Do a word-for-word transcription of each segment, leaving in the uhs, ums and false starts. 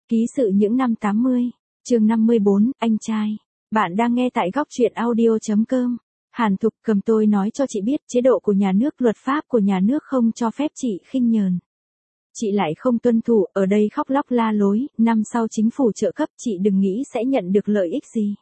Ký sự những năm tám mươi, chương năm mươi bốn, anh trai. Bạn đang nghe tại góc truyện audio chấm com. Hàn Thục Cầm, tôi nói cho chị biết, chế độ của nhà nước, luật pháp của nhà nước không cho phép chị khinh nhờn. Chị lại không tuân thủ, ở đây khóc lóc la lối, năm sau chính phủ trợ cấp, chị đừng nghĩ sẽ nhận được lợi ích gì.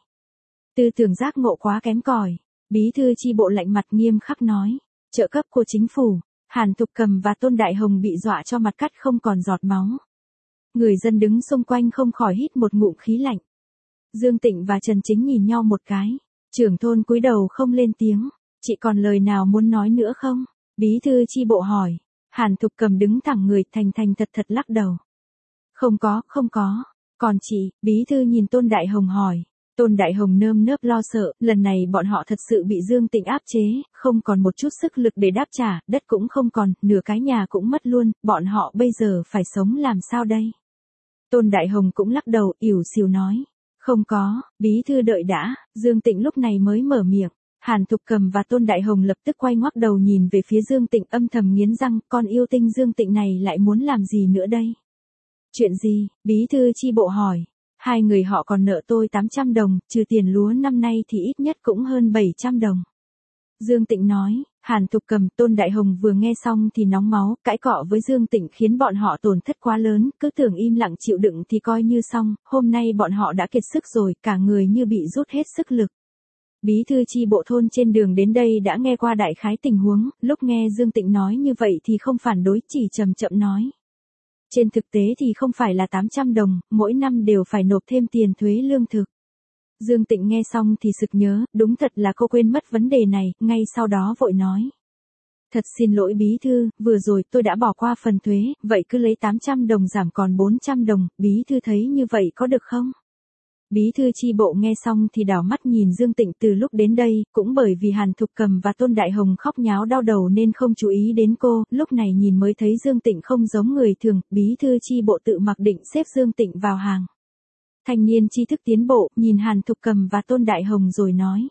Tư tưởng giác ngộ quá kém cỏi. Bí thư chi bộ lạnh mặt nghiêm khắc nói. Trợ cấp của chính phủ. Hàn Thục Cầm và Tôn Đại Hồng bị dọa cho mặt cắt không còn giọt máu. Người dân đứng xung quanh không khỏi hít một ngụm khí lạnh. Dương Tịnh và Trần Chính nhìn nhau một cái. Trưởng thôn cúi đầu không lên tiếng. Chị còn lời nào muốn nói nữa không? Bí thư chi bộ hỏi. Hàn Thục Cầm đứng thẳng người, thành thành thật thật lắc đầu. Không có, không có. Còn chị? Bí thư nhìn Tôn Đại Hồng hỏi. Tôn Đại Hồng nơm nớp lo sợ, lần này bọn họ thật sự bị Dương Tịnh áp chế, không còn một chút sức lực để đáp trả, đất cũng không còn, nửa cái nhà cũng mất luôn, bọn họ bây giờ phải sống làm sao đây? Tôn Đại Hồng cũng lắc đầu, ỉu xìu nói. Không có, bí thư đợi đã, Dương Tịnh lúc này mới mở miệng. Hàn Thục Cầm và Tôn Đại Hồng lập tức quay ngoắc đầu nhìn về phía Dương Tịnh, âm thầm nghiến răng, con yêu tinh Dương Tịnh này lại muốn làm gì nữa đây? Chuyện gì? Bí thư chi bộ hỏi. Hai người họ còn nợ tôi tám trăm đồng, trừ tiền lúa năm nay thì ít nhất cũng hơn bảy trăm đồng. Dương Tịnh nói. Hàn Thục Cầm, Tôn Đại Hồng vừa nghe xong thì nóng máu, cãi cọ với Dương Tịnh khiến bọn họ tổn thất quá lớn, cứ tưởng im lặng chịu đựng thì coi như xong, hôm nay bọn họ đã kiệt sức rồi, cả người như bị rút hết sức lực. Bí thư chi bộ thôn trên đường đến đây đã nghe qua đại khái tình huống, lúc nghe Dương Tịnh nói như vậy thì không phản đối, chỉ chậm chậm nói. Trên thực tế thì không phải là tám trăm đồng, mỗi năm đều phải nộp thêm tiền thuế lương thực. Dương Tịnh nghe xong thì sực nhớ, đúng thật là cô quên mất vấn đề này, ngay sau đó vội nói. Thật xin lỗi bí thư, vừa rồi tôi đã bỏ qua phần thuế, vậy cứ lấy tám trăm đồng giảm còn bốn trăm đồng, bí thư thấy như vậy có được không? Bí thư chi bộ nghe xong thì đảo mắt nhìn Dương Tịnh, từ lúc đến đây, cũng bởi vì Hàn Thục Cầm và Tôn Đại Hồng khóc nháo đau đầu nên không chú ý đến cô, lúc này nhìn mới thấy Dương Tịnh không giống người thường, bí thư chi bộ tự mặc định xếp Dương Tịnh vào hàng. Thanh niên tri thức tiến bộ, nhìn Hàn Thục Cầm và Tôn Đại Hồng rồi nói.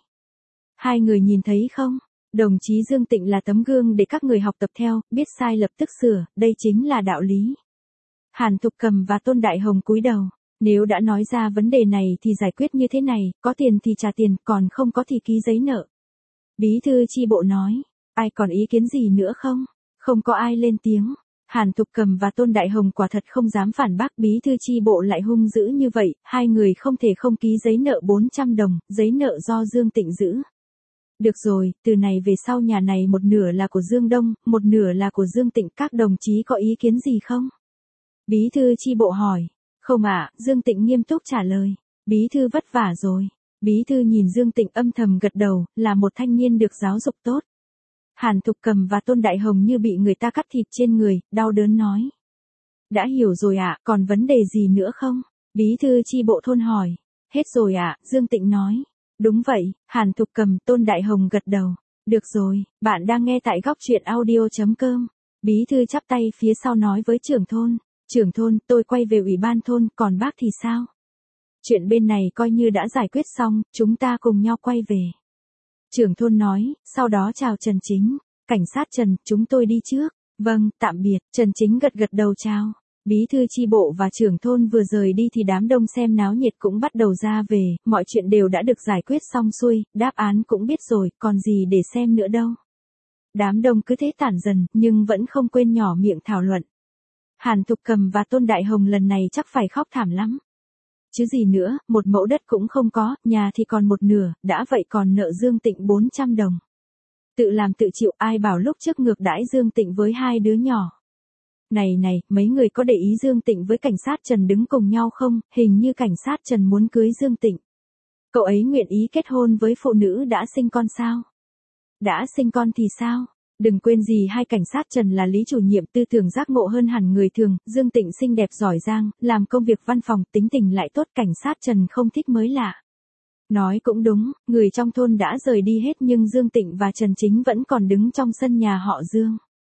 Hai người nhìn thấy không? Đồng chí Dương Tịnh là tấm gương để các người học tập theo, biết sai lập tức sửa, đây chính là đạo lý. Hàn Thục Cầm và Tôn Đại Hồng cúi đầu. Nếu đã nói ra vấn đề này thì giải quyết như thế này, có tiền thì trả tiền, còn không có thì ký giấy nợ. Bí thư chi bộ nói. Ai còn ý kiến gì nữa không? Không có ai lên tiếng. Hàn Thục Cầm và Tôn Đại Hồng quả thật không dám phản bác, bí thư chi bộ lại hung dữ như vậy, hai người không thể không ký giấy nợ bốn trăm đồng, giấy nợ do Dương Tịnh giữ. Được rồi, từ này về sau nhà này một nửa là của Dương Đông, một nửa là của Dương Tịnh, các đồng chí có ý kiến gì không? Bí thư chi bộ hỏi. Không ạ, Dương Tịnh nghiêm túc trả lời. Bí thư vất vả rồi. Bí thư nhìn Dương Tịnh âm thầm gật đầu, là một thanh niên được giáo dục tốt. Hàn Thục Cầm và Tôn Đại Hồng như bị người ta cắt thịt trên người, đau đớn nói. Đã hiểu rồi ạ, còn vấn đề gì nữa không? Bí thư chi bộ thôn hỏi. Hết rồi ạ, Dương Tịnh nói. Đúng vậy, Hàn Thục Cầm, Tôn Đại Hồng gật đầu. Được rồi, bạn đang nghe tại góc truyện audio chấm com. Bí thư chắp tay phía sau nói với trưởng thôn. Trưởng thôn, tôi quay về ủy ban thôn, còn bác thì sao? Chuyện bên này coi như đã giải quyết xong, chúng ta cùng nhau quay về. Trưởng thôn nói, sau đó chào Trần Chính. Cảnh sát Trần, chúng tôi đi trước. Vâng, tạm biệt. Trần Chính gật gật đầu chào. Bí thư chi bộ và trưởng thôn vừa rời đi thì đám đông xem náo nhiệt cũng bắt đầu ra về, mọi chuyện đều đã được giải quyết xong xuôi, đáp án cũng biết rồi, còn gì để xem nữa đâu. Đám đông cứ thế tản dần, nhưng vẫn không quên nhỏ miệng thảo luận. Hàn Thục Cầm và Tôn Đại Hồng lần này chắc phải khóc thảm lắm. Chứ gì nữa, một mẫu đất cũng không có, nhà thì còn một nửa, đã vậy còn nợ Dương Tịnh bốn trăm đồng. Tự làm tự chịu, ai bảo lúc trước ngược đãi Dương Tịnh với hai đứa nhỏ. Này này, mấy người có để ý Dương Tịnh với cảnh sát Trần đứng cùng nhau không? Hình như cảnh sát Trần muốn cưới Dương Tịnh. Cậu ấy nguyện ý kết hôn với phụ nữ đã sinh con sao? Đã sinh con thì sao? Đừng quên gì hai cảnh sát Trần là lý chủ nhiệm, tư tưởng giác ngộ hơn hẳn người thường, Dương Tịnh xinh đẹp giỏi giang, làm công việc văn phòng, tính tình lại tốt, cảnh sát Trần không thích mới lạ. Nói cũng đúng, người trong thôn đã rời đi hết nhưng Dương Tịnh và Trần Chính vẫn còn đứng trong sân nhà họ Dương.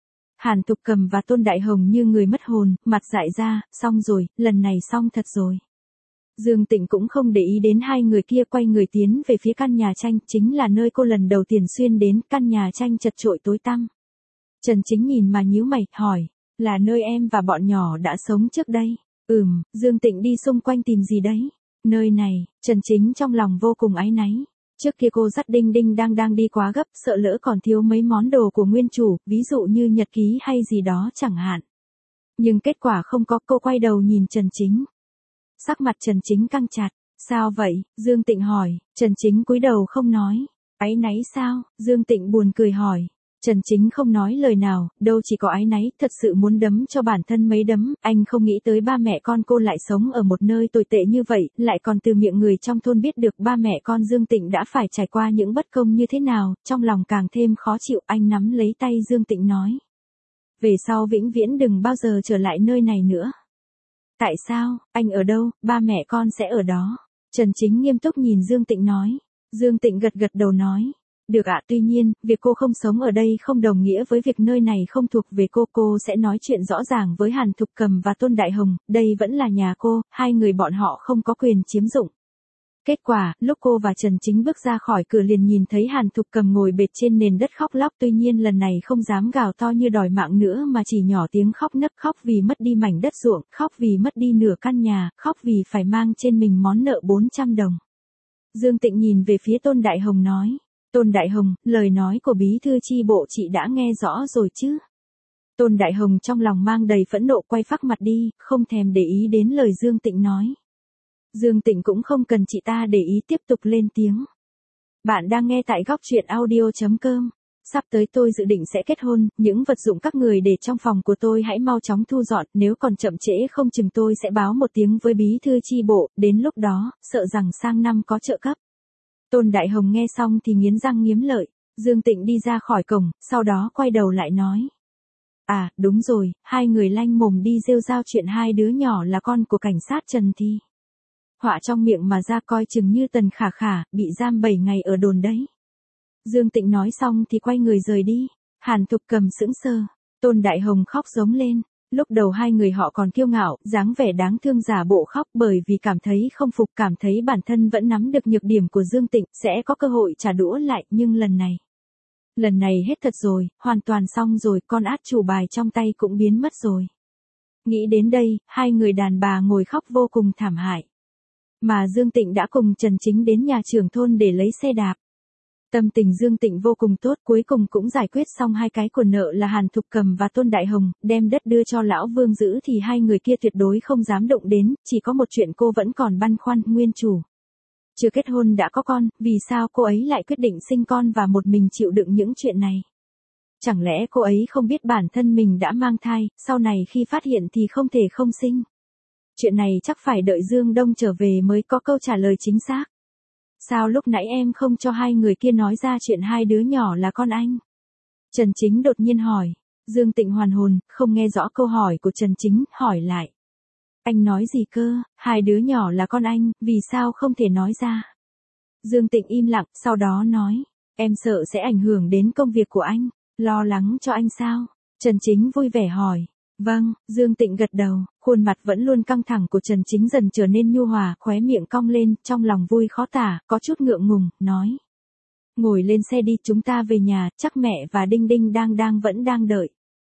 Hàn Thục Cầm và Tôn Đại Hồng như người mất hồn, mặt dại ra, xong rồi, lần này xong thật rồi. Dương Tịnh cũng không để ý đến hai người kia, quay người tiến về phía căn nhà tranh, chính là nơi cô lần đầu tiên xuyên đến, căn nhà tranh chật chội tối tăm. Trần Chính nhìn mà nhíu mày, hỏi, là nơi em và bọn nhỏ đã sống trước đây? Ừm, Dương Tịnh đi xung quanh tìm gì đấy? Nơi này, Trần Chính trong lòng vô cùng áy náy. Trước kia cô dắt Đinh Đinh đang đang đi quá gấp, sợ lỡ còn thiếu mấy món đồ của nguyên chủ, ví dụ như nhật ký hay gì đó chẳng hạn. Nhưng kết quả không có, cô quay đầu nhìn Trần Chính. Sắc mặt Trần Chính căng chặt. Sao vậy? Dương Tịnh hỏi. Trần Chính cúi đầu không nói. Áy náy sao? Dương Tịnh buồn cười hỏi. Trần Chính không nói lời nào, đâu chỉ có áy náy, thật sự muốn đấm cho bản thân mấy đấm, anh không nghĩ tới ba mẹ con cô lại sống ở một nơi tồi tệ như vậy, lại còn từ miệng người trong thôn biết được ba mẹ con Dương Tịnh đã phải trải qua những bất công như thế nào, trong lòng càng thêm khó chịu, anh nắm lấy tay Dương Tịnh nói. Về sau vĩnh viễn đừng bao giờ trở lại nơi này nữa. Tại sao? Anh ở đâu, ba mẹ con sẽ ở đó. Trần Chính nghiêm túc nhìn Dương Tịnh nói. Dương Tịnh gật gật đầu nói. Được ạ, tuy nhiên, việc cô không sống ở đây không đồng nghĩa với việc nơi này không thuộc về cô. Cô sẽ nói chuyện rõ ràng với Hàn Thục Cầm và Tôn Đại Hồng, đây vẫn là nhà cô, hai người bọn họ không có quyền chiếm dụng. Kết quả, lúc cô và Trần Chính bước ra khỏi cửa liền nhìn thấy Hàn Thục Cầm ngồi bệt trên nền đất khóc lóc, tuy nhiên lần này không dám gào to như đòi mạng nữa mà chỉ nhỏ tiếng khóc nấc, khóc vì mất đi mảnh đất ruộng, khóc vì mất đi nửa căn nhà, khóc vì phải mang trên mình món nợ bốn trăm đồng. Dương Tịnh nhìn về phía Tôn Đại Hồng nói. Tôn Đại Hồng, lời nói của bí thư chi bộ chị đã nghe rõ rồi chứ? Tôn Đại Hồng trong lòng mang đầy phẫn nộ quay phác mặt đi, không thèm để ý đến lời Dương Tịnh nói. Dương Tịnh cũng không cần chị ta để ý, tiếp tục lên tiếng. Bạn đang nghe tại góc truyện audio chấm com. Sắp tới tôi dự định sẽ kết hôn, những vật dụng các người để trong phòng của tôi hãy mau chóng thu dọn, nếu còn chậm trễ không chừng tôi sẽ báo một tiếng với bí thư chi bộ, đến lúc đó, sợ rằng sang năm có trợ cấp. Tôn Đại Hồng nghe xong thì nghiến răng nghiến lợi. Dương Tịnh đi ra khỏi cổng, sau đó quay đầu lại nói. À, đúng rồi, hai người lanh mồm đi rêu rao chuyện hai đứa nhỏ là con của cảnh sát Trần Thi. Họa trong miệng mà ra coi chừng như Tần Khả Khả, bị giam bảy ngày ở đồn đấy. Dương Tịnh nói xong thì quay người rời đi. Hàn Thục Cầm sững sờ. Tôn Đại Hồng khóc giống lên. Lúc đầu hai người họ còn kiêu ngạo, dáng vẻ đáng thương giả bộ khóc bởi vì cảm thấy không phục, cảm thấy bản thân vẫn nắm được nhược điểm của Dương Tịnh, sẽ có cơ hội trả đũa lại, nhưng lần này. Lần này hết thật rồi, hoàn toàn xong rồi, con át chủ bài trong tay cũng biến mất rồi. Nghĩ đến đây, hai người đàn bà ngồi khóc vô cùng thảm hại. Mà Dương Tịnh đã cùng Trần Chính đến nhà trưởng thôn để lấy xe đạp. Tâm tình Dương Tịnh vô cùng tốt, cuối cùng cũng giải quyết xong hai cái của nợ là Hàn Thục Cầm và Tôn Đại Hồng, đem đất đưa cho Lão Vương giữ thì hai người kia tuyệt đối không dám động đến, chỉ có một chuyện cô vẫn còn băn khoăn, nguyên chủ. Chưa kết hôn đã có con, vì sao cô ấy lại quyết định sinh con và một mình chịu đựng những chuyện này? Chẳng lẽ cô ấy không biết bản thân mình đã mang thai, sau này khi phát hiện thì không thể không sinh? Chuyện này chắc phải đợi Dương Đông trở về mới có câu trả lời chính xác. Sao lúc nãy em không cho hai người kia nói ra chuyện hai đứa nhỏ là con anh? Trần Chính đột nhiên hỏi. Dương Tịnh hoàn hồn, không nghe rõ câu hỏi của Trần Chính, hỏi lại. Anh nói gì cơ, hai đứa nhỏ là con anh, vì sao không thể nói ra? Dương Tịnh im lặng, sau đó nói. Em sợ sẽ ảnh hưởng đến công việc của anh, lo lắng cho anh sao? Trần Chính vui vẻ hỏi. Vâng, Dương Tịnh gật đầu, khuôn mặt vẫn luôn căng thẳng của Trần Chính dần trở nên nhu hòa, khóe miệng cong lên, trong lòng vui khó tả, có chút ngượng ngùng, nói. Ngồi lên xe đi, chúng ta về nhà, chắc mẹ và Đinh Đinh đang đang vẫn đang đợi.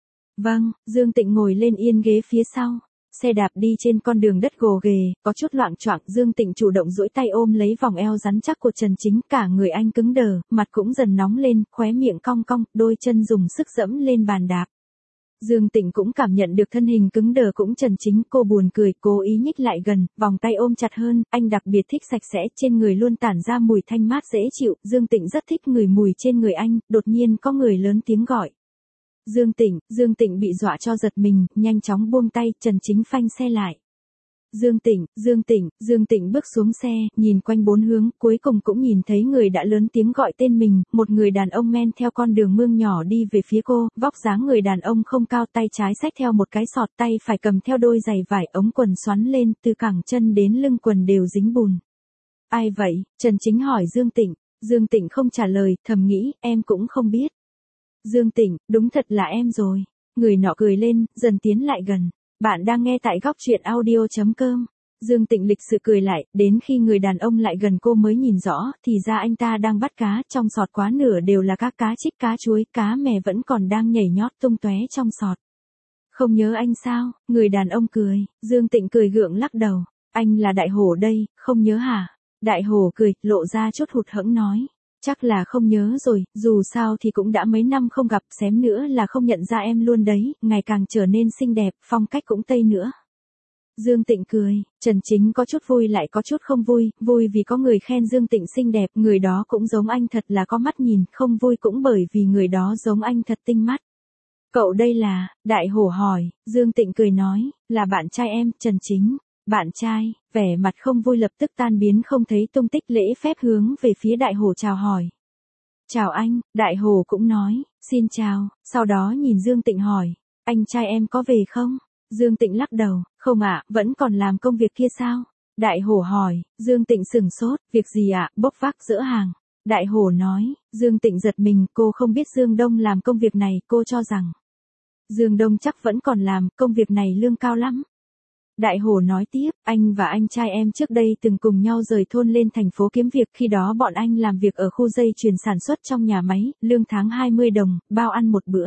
Vâng, Dương Tịnh ngồi lên yên ghế phía sau. Xe đạp đi trên con đường đất gồ ghề, có chút loạng choạng, Dương Tịnh chủ động duỗi tay ôm lấy vòng eo rắn chắc của Trần Chính, cả người anh cứng đờ, mặt cũng dần nóng lên, khóe miệng cong cong, đôi chân dùng sức dẫm lên bàn đạp. Dương Tịnh cũng cảm nhận được thân hình cứng đờ cũng Trần Chính, cô buồn cười, cố ý nhích lại gần, vòng tay ôm chặt hơn, anh đặc biệt thích sạch sẽ, trên người luôn tản ra mùi thanh mát dễ chịu, Dương Tịnh rất thích người mùi trên người anh, đột nhiên có người lớn tiếng gọi. Dương Tịnh, Dương Tịnh bị dọa cho giật mình, nhanh chóng buông tay, Trần Chính phanh xe lại. Dương Tịnh, Dương Tịnh, Dương Tịnh bước xuống xe, nhìn quanh bốn hướng, cuối cùng cũng nhìn thấy người đã lớn tiếng gọi tên mình, một người đàn ông men theo con đường mương nhỏ đi về phía cô, vóc dáng người đàn ông không cao, tay trái xách theo một cái sọt, tay phải cầm theo đôi giày vải, ống quần xoắn lên, từ cẳng chân đến lưng quần đều dính bùn. Ai vậy? Trần Chính hỏi Dương Tịnh. Dương Tịnh không trả lời, thầm nghĩ, em cũng không biết. Dương Tịnh, đúng thật là em rồi. Người nọ cười lên, dần tiến lại gần. Bạn đang nghe tại góc truyện audio chấm com. Dương Tịnh lịch sự cười lại, đến khi người đàn ông lại gần cô mới nhìn rõ, thì ra anh ta đang bắt cá, trong sọt quá nửa đều là các cá trích, cá chuối, cá mè vẫn còn đang nhảy nhót tung tóe trong sọt. Không nhớ anh sao? Người đàn ông cười, Dương Tịnh cười gượng lắc đầu. Anh là Đại Hổ đây, không nhớ hả? Đại Hổ cười, lộ ra chút hụt hẫng nói. Chắc là không nhớ rồi, dù sao thì cũng đã mấy năm không gặp, xém nữa là không nhận ra em luôn đấy, ngày càng trở nên xinh đẹp, phong cách cũng tây nữa. Dương Tịnh cười, Trần Chính có chút vui lại có chút không vui, vui vì có người khen Dương Tịnh xinh đẹp, người đó cũng giống anh thật là có mắt nhìn, không vui cũng bởi vì người đó giống anh thật tinh mắt. Cậu đây là, Đại Hổ hỏi, Dương Tịnh cười nói, là bạn trai em, Trần Chính. Bạn trai, vẻ mặt không vui lập tức tan biến không thấy tung tích, lễ phép hướng về phía Đại Hổ chào hỏi. Chào anh, Đại Hổ cũng nói, xin chào, sau đó nhìn Dương Tịnh hỏi, anh trai em có về không? Dương Tịnh lắc đầu, không ạ, vẫn còn làm công việc kia sao? Đại Hổ hỏi, Dương Tịnh sửng sốt, việc gì ạ, bốc vác dỡ hàng. Đại Hổ nói, Dương Tịnh giật mình, cô không biết Dương Đông làm công việc này, cô cho rằng Dương Đông chắc vẫn còn làm, công việc này lương cao lắm. Đại Hổ nói tiếp, anh và anh trai em trước đây từng cùng nhau rời thôn lên thành phố kiếm việc, khi đó bọn anh làm việc ở khu dây chuyền sản xuất trong nhà máy, lương tháng hai mươi đồng, bao ăn một bữa.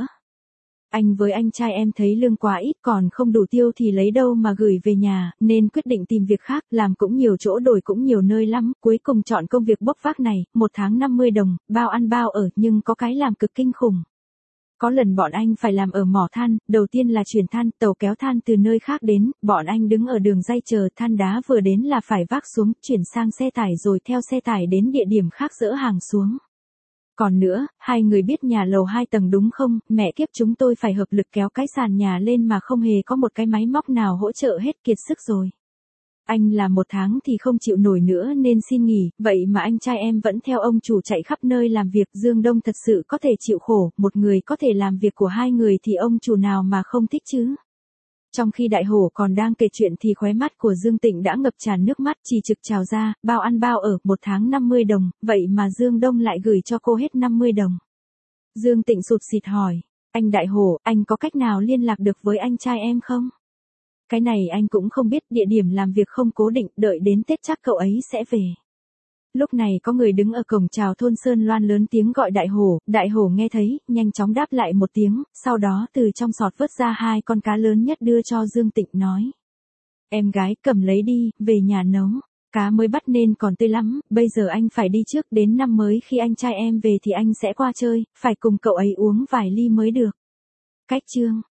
Anh với anh trai em thấy lương quá ít còn không đủ tiêu thì lấy đâu mà gửi về nhà, nên quyết định tìm việc khác, làm cũng nhiều chỗ đổi cũng nhiều nơi lắm, cuối cùng chọn công việc bốc vác này, một tháng năm mươi đồng, bao ăn bao ở, nhưng có cái làm cực kinh khủng. Có lần bọn anh phải làm ở mỏ than, đầu tiên là chuyển than, tàu kéo than từ nơi khác đến, bọn anh đứng ở đường ray chờ than đá vừa đến là phải vác xuống, chuyển sang xe tải rồi theo xe tải đến địa điểm khác dỡ hàng xuống. Còn nữa, hai người biết nhà lầu hai tầng đúng không, mẹ kiếp chúng tôi phải hợp lực kéo cái sàn nhà lên mà không hề có một cái máy móc nào hỗ trợ hết, kiệt sức rồi. Anh làm một tháng thì không chịu nổi nữa nên xin nghỉ, vậy mà anh trai em vẫn theo ông chủ chạy khắp nơi làm việc. Dương Đông thật sự có thể chịu khổ, một người có thể làm việc của hai người thì ông chủ nào mà không thích chứ. Trong khi Đại Hổ còn đang kể chuyện thì khóe mắt của Dương Tịnh đã ngập tràn nước mắt, chỉ trực trào ra, bao ăn bao ở, một tháng năm mươi đồng, vậy mà Dương Đông lại gửi cho cô hết năm mươi đồng. Dương Tịnh sụt sịt hỏi, anh Đại Hổ, anh có cách nào liên lạc được với anh trai em không? Cái này anh cũng không biết, địa điểm làm việc không cố định, đợi đến Tết chắc cậu ấy sẽ về. Lúc này có người đứng ở cổng chào thôn Sơn Loan lớn tiếng gọi Đại Hổ, Đại Hổ nghe thấy, nhanh chóng đáp lại một tiếng, sau đó từ trong sọt vớt ra hai con cá lớn nhất đưa cho Dương Tịnh nói. Em gái cầm lấy đi, về nhà nấu, cá mới bắt nên còn tươi lắm, bây giờ anh phải đi trước, đến năm mới khi anh trai em về thì anh sẽ qua chơi, phải cùng cậu ấy uống vài ly mới được. Cách chương